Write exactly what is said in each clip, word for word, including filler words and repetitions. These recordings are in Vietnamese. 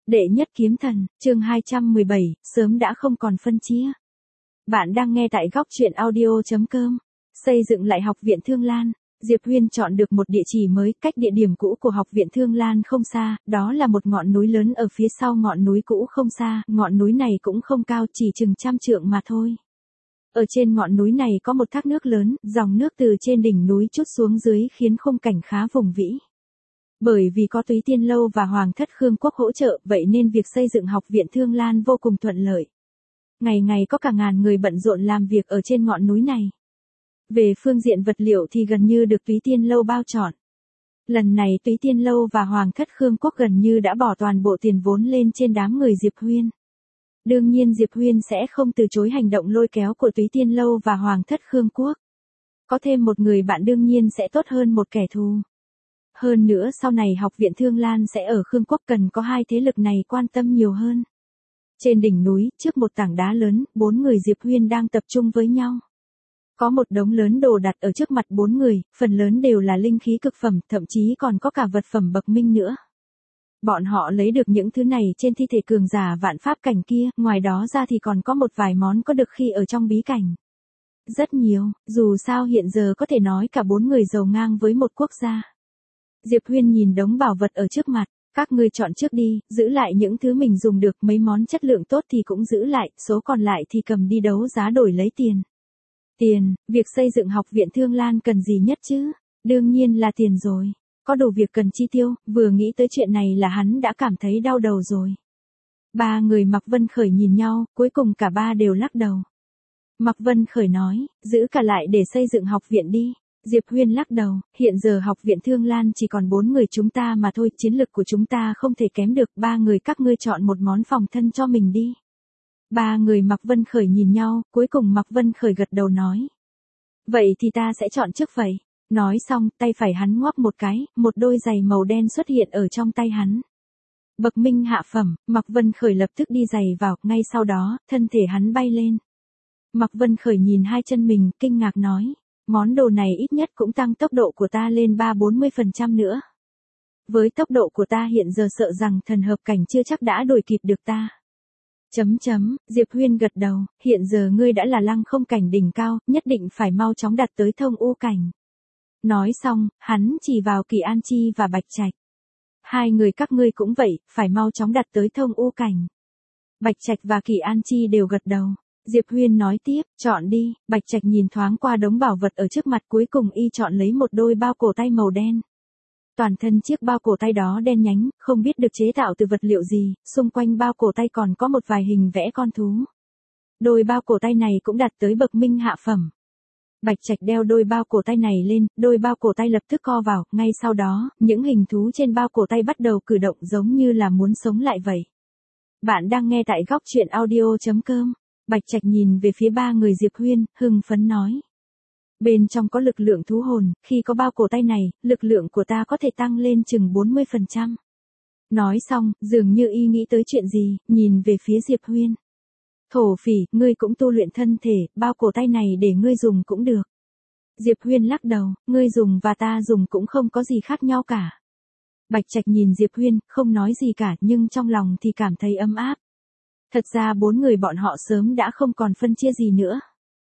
Đệ nhất kiếm thần, chương hai trăm mười bảy, sớm đã không còn phân chia. Bạn đang nghe tại góc truyện audio chấm com. Xây dựng lại học viện Thương Lan, Diệp Huyên chọn được một địa chỉ mới, cách địa điểm cũ của học viện Thương Lan không xa, đó là một ngọn núi lớn ở phía sau ngọn núi cũ không xa, ngọn núi này cũng không cao, chỉ chừng trăm trượng mà thôi. Ở trên ngọn núi này có một thác nước lớn, dòng nước từ trên đỉnh núi trút xuống dưới khiến khung cảnh khá vùng vĩ. Bởi vì có Túy Tiên Lâu và Hoàng thất Khương Quốc hỗ trợ, vậy nên việc xây dựng học viện Thương Lan vô cùng thuận lợi. Ngày ngày có cả ngàn người bận rộn làm việc ở trên ngọn núi này. Về phương diện vật liệu thì gần như được Túy Tiên Lâu bao trọn. Lần này Túy Tiên Lâu và Hoàng thất Khương Quốc gần như đã bỏ toàn bộ tiền vốn lên trên đám người Diệp Huyên. Đương nhiên Diệp Huyên sẽ không từ chối hành động lôi kéo của Túy Tiên Lâu và Hoàng thất Khương Quốc. Có thêm một người bạn đương nhiên sẽ tốt hơn một kẻ thù. Hơn nữa sau này học viện Thương Lan sẽ ở Khương Quốc, cần có hai thế lực này quan tâm nhiều hơn. Trên đỉnh núi, trước một tảng đá lớn, bốn người Diệp Huyên đang tập trung với nhau. Có một đống lớn đồ đặt ở trước mặt bốn người, phần lớn đều là linh khí cực phẩm, thậm chí còn có cả vật phẩm bậc minh nữa. Bọn họ lấy được những thứ này trên thi thể cường giả vạn pháp cảnh kia, ngoài đó ra thì còn có một vài món có được khi ở trong bí cảnh. Rất nhiều, dù sao hiện giờ có thể nói cả bốn người giàu ngang với một quốc gia. Diệp Huyên nhìn đống bảo vật ở trước mặt, các ngươi chọn trước đi, giữ lại những thứ mình dùng được, mấy món chất lượng tốt thì cũng giữ lại, số còn lại thì cầm đi đấu giá đổi lấy tiền. Tiền, việc xây dựng học viện Thương Lan cần gì nhất chứ? Đương nhiên là tiền rồi. Có đủ việc cần chi tiêu, vừa nghĩ tới chuyện này là hắn đã cảm thấy đau đầu rồi. Ba người Mạc Vân Khởi nhìn nhau, cuối cùng cả ba đều lắc đầu. Mạc Vân Khởi nói, giữ cả lại để xây dựng học viện đi. Diệp Huyên lắc đầu, hiện giờ học viện Thương Lan chỉ còn bốn người chúng ta mà thôi, chiến lực của chúng ta không thể kém được, ba người các ngươi chọn một món phòng thân cho mình đi. Ba người Mạc Vân Khởi nhìn nhau, cuối cùng Mạc Vân Khởi gật đầu nói. Vậy thì ta sẽ chọn trước vậy. Nói xong, tay phải hắn ngoắc một cái, một đôi giày màu đen xuất hiện ở trong tay hắn. Bậc minh hạ phẩm, Mạc Vân Khởi lập tức đi giày vào, ngay sau đó, thân thể hắn bay lên. Mạc Vân Khởi nhìn hai chân mình, kinh ngạc nói. Món đồ này ít nhất cũng tăng tốc độ của ta lên ba bốn mươi phần trăm nữa. Với tốc độ của ta hiện giờ sợ rằng thần hợp cảnh chưa chắc đã đuổi kịp được ta. Chấm chấm, Diệp Huyên gật đầu, hiện giờ ngươi đã là lăng không cảnh đỉnh cao, nhất định phải mau chóng đạt tới thông u cảnh. Nói xong, hắn chỉ vào Kỳ An Chi và Bạch Trạch. Hai người các ngươi cũng vậy, phải mau chóng đạt tới thông u cảnh. Bạch Trạch và Kỳ An Chi đều gật đầu. Diệp Huyên nói tiếp, chọn đi. Bạch Trạch nhìn thoáng qua đống bảo vật ở trước mặt, cuối cùng y chọn lấy một đôi bao cổ tay màu đen. Toàn thân chiếc bao cổ tay đó đen nhánh, không biết được chế tạo từ vật liệu gì, xung quanh bao cổ tay còn có một vài hình vẽ con thú. Đôi bao cổ tay này cũng đạt tới bậc minh hạ phẩm. Bạch Trạch đeo đôi bao cổ tay này lên, đôi bao cổ tay lập tức co vào, ngay sau đó, những hình thú trên bao cổ tay bắt đầu cử động giống như là muốn sống lại vậy. Bạn đang nghe tại góc truyện audio chấm com. Bạch Trạch nhìn về phía ba người Diệp Huyên, hưng phấn nói. Bên trong có lực lượng thú hồn, khi có bao cổ tay này, lực lượng của ta có thể tăng lên chừng bốn mươi phần trăm. Nói xong, dường như y nghĩ tới chuyện gì, nhìn về phía Diệp Huyên. Thổ phỉ, ngươi cũng tu luyện thân thể, bao cổ tay này để ngươi dùng cũng được. Diệp Huyên lắc đầu, ngươi dùng và ta dùng cũng không có gì khác nhau cả. Bạch Trạch nhìn Diệp Huyên, không nói gì cả nhưng trong lòng thì cảm thấy ấm áp. Thật ra bốn người bọn họ sớm đã không còn phân chia gì nữa.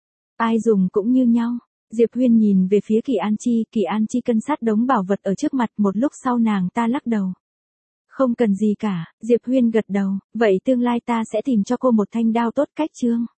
Ai dùng cũng như nhau. Diệp Huyên nhìn về phía Kỳ An Chi, Kỳ An Chi cân sát đống bảo vật ở trước mặt, một lúc sau nàng ta lắc đầu. Không cần gì cả, Diệp Huyên gật đầu, vậy tương lai ta sẽ tìm cho cô một thanh đao tốt cách chương.